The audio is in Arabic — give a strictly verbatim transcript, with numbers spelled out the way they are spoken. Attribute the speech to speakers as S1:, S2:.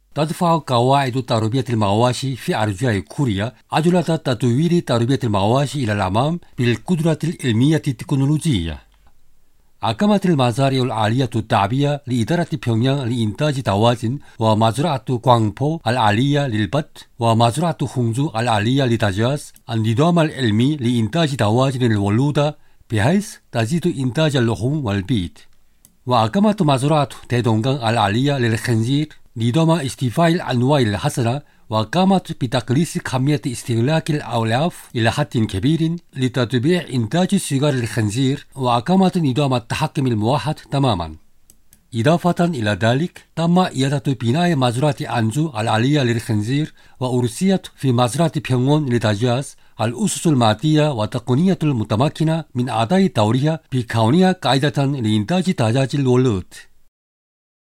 S1: تدفع قواعد تربية المواشي في أرجاء كوريا عجلة تطوير تربية المواشي إلى الأمام بالقدرة العلمية التكنولوجية. أقامت المزارع العالية التعبية لإدارة بيونغيانغ لإنتاج دواجن ومزرعة كوانغبو العالية للبط ومزرعة هونجو العالية للدجاج النظام العلمي لإنتاج دواجن الولودة بحيث تزيد إنتاج اللحوم والبيض. وأقامت مزرعة تيدونغان العالية للخنزير نظام اصطفاء الأنواع الحسنة وقامت بتقليص كمية استهلاك الأعلاف إلى حد كبير لتتبيع إنتاج صغار الخنزير وأقامت نظام التحكم الموحد تماما. إضافة إلى ذلك تم إعادة بناء مزرعة أنجو العالية للخنزير وأرسيت في مزرعة بيونغون للدجاج الأسس المادية والتقنية المتمكنة من أداء دورها بكونها قاعدة لإنتاج دجاج الولود.